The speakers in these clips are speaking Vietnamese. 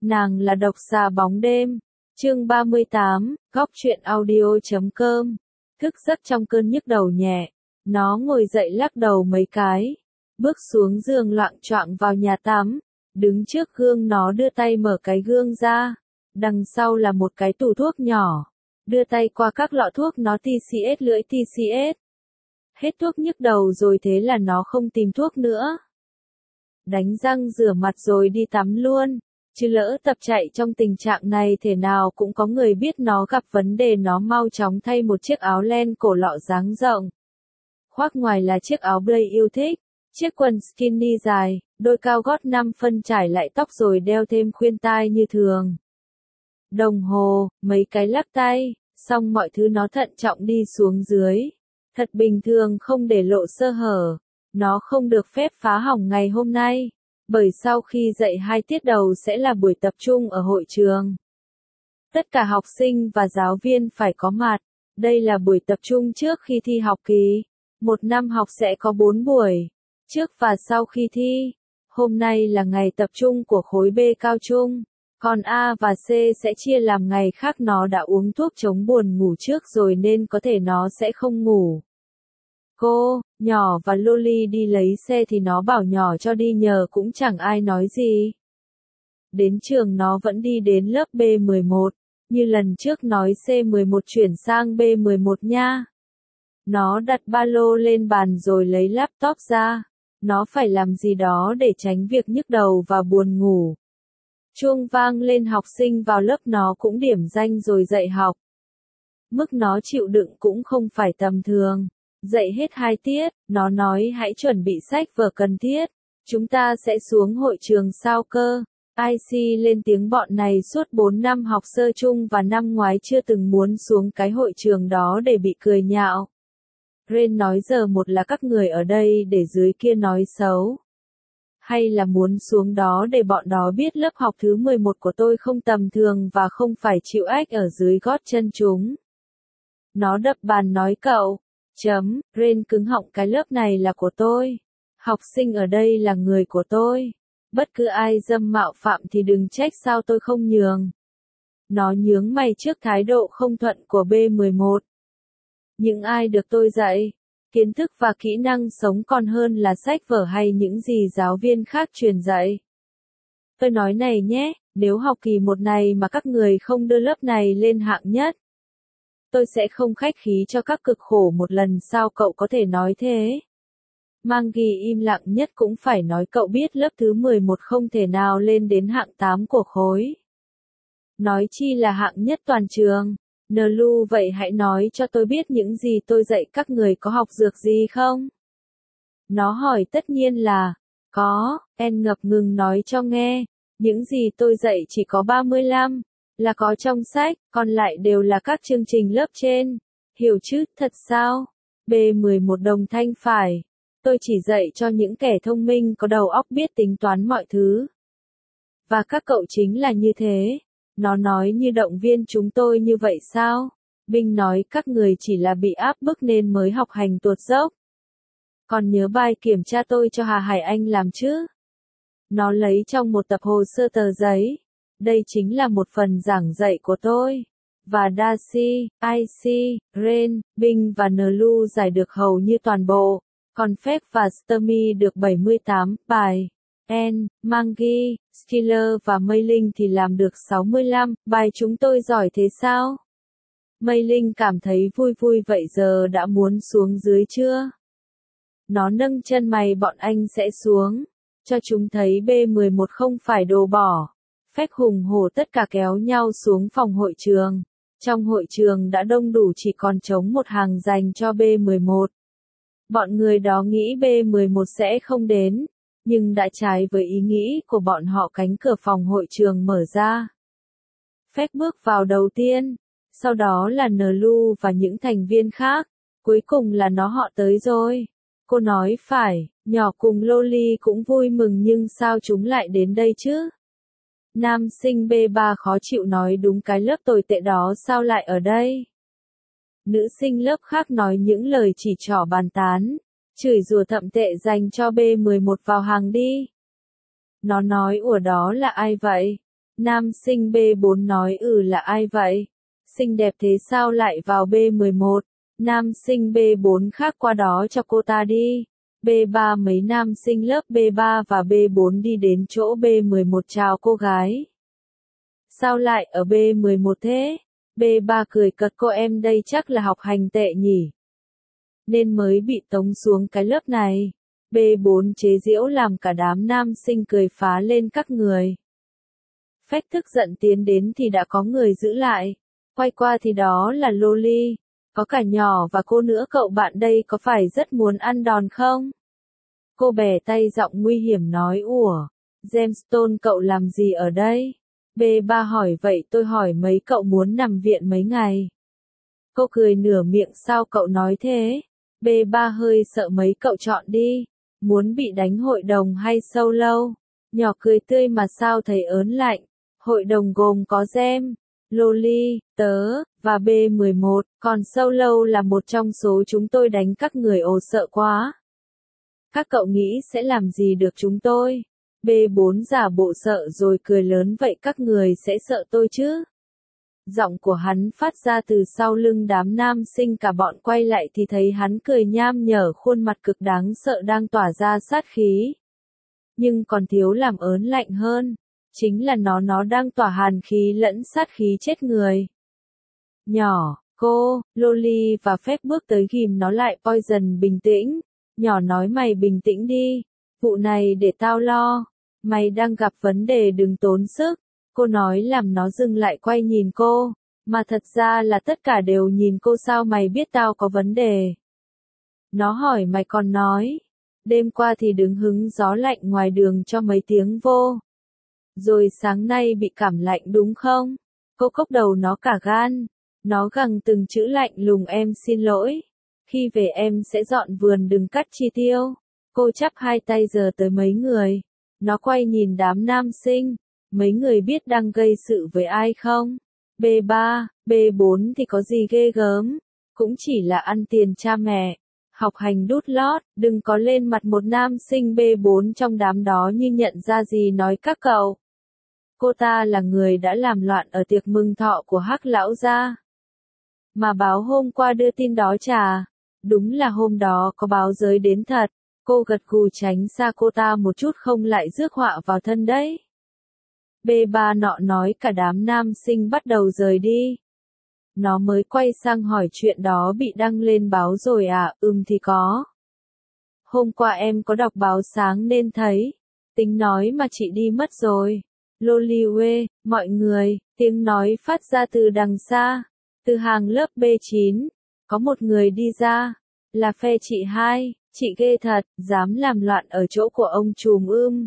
Nàng là độc xà bóng đêm. Chương 38, góc truyện audio.com. Thức giấc trong cơn nhức đầu nhẹ, nó ngồi dậy lắc đầu mấy cái, bước xuống giường loạng choạng vào nhà tắm, đứng trước gương nó đưa tay mở cái gương ra, đằng sau là một cái tủ thuốc nhỏ, đưa tay qua các lọ thuốc nó TCS lưỡi TCS. Hết thuốc nhức đầu rồi thế là nó không tìm thuốc nữa. Đánh răng rửa mặt rồi đi tắm luôn. Chứ lỡ tập chạy trong tình trạng này thể nào cũng có người biết nó gặp vấn đề, nó mau chóng thay một chiếc áo len cổ lọ dáng rộng. Khoác ngoài là chiếc áo blay yêu thích, chiếc quần skinny dài, đôi cao gót 5 phân trải lại tóc rồi đeo thêm khuyên tai như thường. Đồng hồ, mấy cái lắc tay, xong mọi thứ nó thận trọng đi xuống dưới. Thật bình thường không để lộ sơ hở, nó không được phép phá hỏng ngày hôm nay. Bởi sau khi dạy 2 tiết đầu sẽ là buổi tập trung ở hội trường. Tất cả học sinh và giáo viên phải có mặt. Đây là buổi tập trung trước khi thi học kỳ. Một năm học sẽ có 4 buổi, trước và sau khi thi. Hôm nay là ngày tập trung của khối B cao trung, còn A và C sẽ chia làm ngày khác. Nó đã uống thuốc chống buồn ngủ trước rồi nên có thể nó sẽ không ngủ. Cô, nhỏ và Loli đi lấy xe thì nó bảo nhỏ cho đi nhờ cũng chẳng ai nói gì. Đến trường nó vẫn đi đến lớp B11, như lần trước nói C11 chuyển sang B11 nha. Nó đặt ba lô lên bàn rồi lấy laptop ra. Nó phải làm gì đó để tránh việc nhức đầu và buồn ngủ. Chuông vang lên, học sinh vào lớp nó cũng điểm danh rồi dạy học. Mức nó chịu đựng cũng không phải tầm thường. Dạy hết 2 tiết, nó nói hãy chuẩn bị sách vở cần thiết. Chúng ta sẽ xuống hội trường sao cơ. IC lên tiếng, bọn này suốt 4 năm học sơ chung và năm ngoái chưa từng muốn xuống cái hội trường đó để bị cười nhạo. Ren nói giờ một là các người ở đây để dưới kia nói xấu. Hay là muốn xuống đó để bọn đó biết lớp học thứ 11 của tôi không tầm thường và không phải chịu ách ở dưới gót chân chúng. Nó đập bàn nói cậu. Ren cứng họng, cái lớp này là của tôi. Học sinh ở đây là người của tôi. Bất cứ ai dâm mạo phạm thì đừng trách sao tôi không nhường. Nó nhướng mày trước thái độ không thuận của B11. Những ai được tôi dạy, kiến thức và kỹ năng sống còn hơn là sách vở hay những gì giáo viên khác truyền dạy. Tôi nói này nhé, nếu học kỳ 1 này mà các người không đưa lớp này lên hạng nhất, tôi sẽ không khách khí cho các cực khổ một lần. Sao cậu có thể nói thế? Mangi im lặng nhất cũng phải nói, cậu biết lớp thứ 11 không thể nào lên đến hạng 8 của khối. Nói chi là hạng nhất toàn trường. Nlu, vậy hãy nói cho tôi biết những gì tôi dạy các người có học dược gì không? Nó hỏi. Tất nhiên là có. En ngập ngừng nói cho nghe. Những gì tôi dạy chỉ có 35. Là có trong sách, còn lại đều là các chương trình lớp trên. Hiểu chứ, thật sao? B11 đồng thanh. Phải. Tôi chỉ dạy cho những kẻ thông minh có đầu óc biết tính toán mọi thứ. Và các cậu chính là như thế. Nó nói như động viên chúng tôi như vậy sao? Binh nói các người chỉ là bị áp bức nên mới học hành tuột dốc. Còn nhớ bài kiểm tra tôi cho Hà Hải Anh làm chứ? Nó lấy trong một tập hồ sơ tờ giấy. Đây chính là một phần giảng dạy của tôi. Và Darcy, IC, Ren, Binh và Nlu giải được hầu như toàn bộ. Còn Phép và Sturmy được 78 bài. En, Mangi, Skiller và Mei Linh thì làm được 65 bài. Chúng tôi giỏi thế sao? Mei Linh cảm thấy vui vui. Vậy giờ đã muốn xuống dưới chưa? Nó nâng chân mày. Bọn anh sẽ xuống. Cho chúng thấy B11 không phải đồ bỏ. Phép hùng hổ tất cả kéo nhau xuống phòng hội trường. Trong hội trường đã đông đủ, chỉ còn trống một hàng dành cho B11. Bọn người đó nghĩ B11 sẽ không đến, nhưng đã trái với ý nghĩ của bọn họ. Cánh cửa phòng hội trường mở ra. Phép bước vào đầu tiên, sau đó là Nlu và những thành viên khác, cuối cùng là nó. Họ tới rồi. Cô nói. Phải. Nhỏ cùng Loli cũng vui mừng, nhưng sao chúng lại đến đây chứ? Nam sinh B3 khó chịu nói. Đúng, cái lớp tồi tệ đó sao lại ở đây? Nữ sinh lớp khác nói những lời chỉ trỏ bàn tán, chửi rủa thậm tệ dành cho B11 vào hàng đi. Nó nói. Ủa, đó là ai vậy? Nam sinh B4 nói là ai vậy? Xinh đẹp thế sao lại vào B11? Nam sinh B4 khác qua đó cho cô ta đi. B3 mấy nam sinh lớp B3 và B4 đi đến chỗ B11 chào cô gái. Sao lại ở B11 thế? B3 cười cợt, cô em đây chắc là học hành tệ nhỉ? Nên mới bị tống xuống cái lớp này. B4 chế giễu làm cả đám nam sinh cười phá lên các người. Phách tức giận tiến đến thì đã có người giữ lại. Quay qua thì đó là Loli. Có cả nhỏ và cô nữa, cậu bạn đây có phải rất muốn ăn đòn không? Cô bẻ tay giọng nguy hiểm nói ủa, Gemstone cậu làm gì ở đây? B3 hỏi vậy tôi hỏi mấy cậu muốn nằm viện mấy ngày? Cô cười nửa miệng sao cậu nói thế? B3 hơi sợ mấy cậu chọn đi. Muốn bị đánh hội đồng hay solo? Nhỏ cười tươi mà sao thấy ớn lạnh. Hội đồng gồm có Gem, Loli, tớ, và B11, còn solo là một trong số chúng tôi đánh các người ồ sợ quá. Các cậu nghĩ sẽ làm gì được chúng tôi? B4 giả bộ sợ rồi cười lớn vậy các người sẽ sợ tôi chứ? Giọng của hắn phát ra từ sau lưng đám nam sinh, cả bọn quay lại thì thấy hắn cười nham nhở, khuôn mặt cực đáng sợ đang tỏa ra sát khí. Nhưng còn thiếu làm ớn lạnh hơn. Chính là nó đang tỏa hàn khí lẫn sát khí chết người. Nhỏ, cô, Loli và Phép bước tới ghìm nó lại. Poison bình tĩnh. Nhỏ nói mày bình tĩnh đi. Vụ này để tao lo. Mày đang gặp vấn đề đừng tốn sức. Cô nói làm nó dừng lại quay nhìn cô. Mà thật ra là tất cả đều nhìn cô, sao mày biết tao có vấn đề? Nó hỏi mày còn nói. Đêm qua thì đứng hứng gió lạnh ngoài đường cho mấy tiếng vô. Rồi sáng nay bị cảm lạnh đúng không? Cô cốc đầu nó cả gan. Nó gằn từng chữ lạnh lùng, em xin lỗi. Khi về em sẽ dọn vườn đừng cắt chi tiêu. Cô chắp hai tay giờ tới mấy người. Nó quay nhìn đám nam sinh. Mấy người biết đang gây sự với ai không? B3, B4 thì có gì ghê gớm. Cũng chỉ là ăn tiền cha mẹ. Học hành đút lót, đừng có lên mặt một nam sinh B4 trong đám đó như nhận ra gì nói các cậu. Cô ta là người đã làm loạn ở tiệc mừng thọ của Hắc lão gia. Mà báo hôm qua đưa tin đó chà. Đúng là hôm đó có báo giới đến thật. Cô gật gù tránh xa cô ta một chút không lại rước họa vào thân đấy. B3 nọ nói cả đám nam sinh bắt đầu rời đi. Nó mới quay sang hỏi chuyện đó bị đăng lên báo rồi à? Thì có. Hôm qua em có đọc báo sáng nên thấy. Tính nói mà chị đi mất rồi. Loliwe, mọi người, tiếng nói phát ra từ đằng xa. Từ hàng lớp B9. Có một người đi ra. Là phe chị hai. Chị ghê thật, dám làm loạn ở chỗ của ông trùm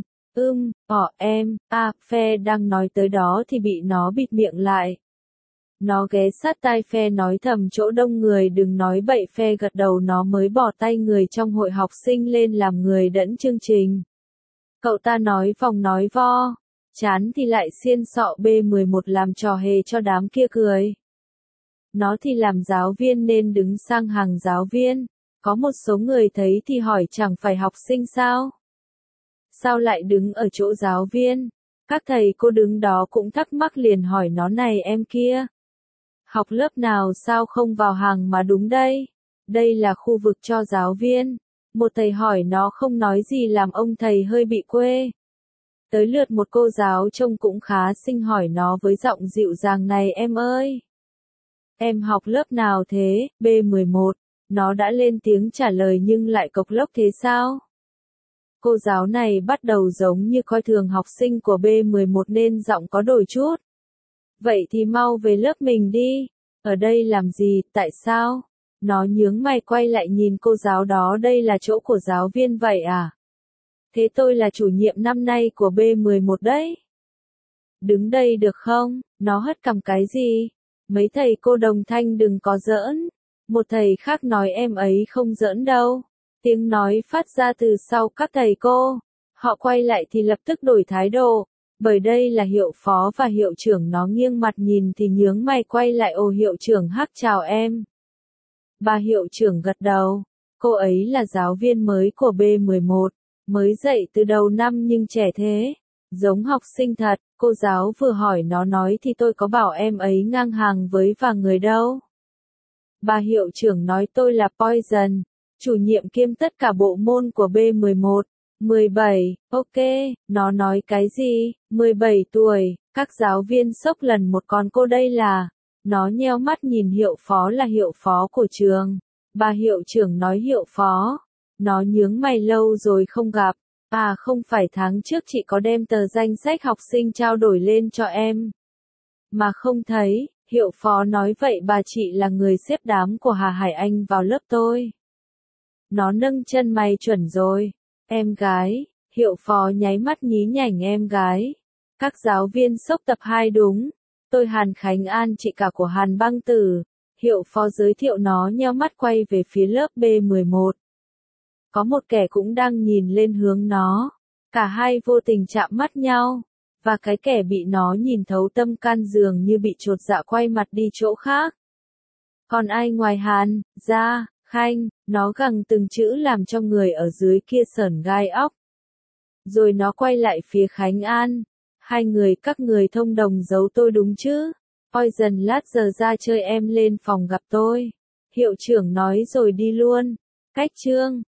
em, phe đang nói tới đó thì bị nó bịt miệng lại. Nó ghé sát tai phe nói thầm chỗ đông người đừng nói bậy, phe gật đầu, nó mới bỏ tay người trong hội học sinh lên làm người dẫn chương trình. Cậu ta nói vòng nói vo, chán thì lại xiên xọ B11 làm trò hề cho đám kia cười. Nó thì làm giáo viên nên đứng sang hàng giáo viên. Có một số người thấy thì hỏi chẳng phải học sinh sao? Sao lại đứng ở chỗ giáo viên? Các thầy cô đứng đó cũng thắc mắc liền hỏi nó này em kia. Học lớp nào sao không vào hàng mà đúng đây? Đây là khu vực cho giáo viên. Một thầy hỏi nó không nói gì làm ông thầy hơi bị quê. Tới lượt một cô giáo trông cũng khá xinh hỏi nó với giọng dịu dàng này em ơi. Em học lớp nào thế? B11. Nó đã lên tiếng trả lời nhưng lại cộc lốc thế sao? Cô giáo này bắt đầu giống như coi thường học sinh của B11 nên giọng có đổi chút. Vậy thì mau về lớp mình đi. Ở đây làm gì, tại sao? Nó nhướng mày quay lại nhìn cô giáo đó, đây là chỗ của giáo viên vậy à? Thế tôi là chủ nhiệm năm nay của B11 đấy. Đứng đây được không? Nó hất cằm cái gì? Mấy thầy cô đồng thanh đừng có giỡn. Một thầy khác nói em ấy không giỡn đâu. Tiếng nói phát ra từ sau các thầy cô. Họ quay lại thì lập tức đổi thái độ. Bởi đây là hiệu phó và hiệu trưởng, nó nghiêng mặt nhìn thì nhướng mày quay lại ồ hiệu trưởng Hắc chào em. Bà hiệu trưởng gật đầu. Cô ấy là giáo viên mới của B11. Mới dạy từ đầu năm nhưng trẻ thế. Giống học sinh thật, cô giáo vừa hỏi nó nói thì tôi có bảo em ấy ngang hàng với và người đâu. Bà hiệu trưởng nói tôi là Poison, chủ nhiệm kiêm tất cả bộ môn của B11. 17, ok, nó nói cái gì, 17 tuổi, các giáo viên sốc lần một con cô đây là, nó nheo mắt nhìn hiệu phó là hiệu phó của trường, bà hiệu trưởng nói hiệu phó, nó nhướng mày lâu rồi không gặp, à không phải tháng trước chị có đem tờ danh sách học sinh trao đổi lên cho em, mà không thấy, hiệu phó nói vậy bà chị là người xếp đám của Hà Hải Anh vào lớp tôi. Nó nâng chân mày chuẩn rồi. Em gái, hiệu phó nháy mắt nhí nhảnh em gái. Các giáo viên sốc tập 2 đúng. Tôi Hàn Khánh An chị cả của Hàn Băng Tử. Hiệu phó giới thiệu nó nheo mắt quay về phía lớp B11. Có một kẻ cũng đang nhìn lên hướng nó. Cả hai vô tình chạm mắt nhau. Và cái kẻ bị nó nhìn thấu tâm can dường như bị chột dạ quay mặt đi chỗ khác. Còn ai ngoài Hàn, ra, Khanh, nó gằn từng chữ làm cho người ở dưới kia sởn gai óc. Rồi nó quay lại phía Khánh An. Hai người các người thông đồng giấu tôi đúng chứ? Poison lát giờ ra chơi em lên phòng gặp tôi. Hiệu trưởng nói rồi đi luôn. Cách chương.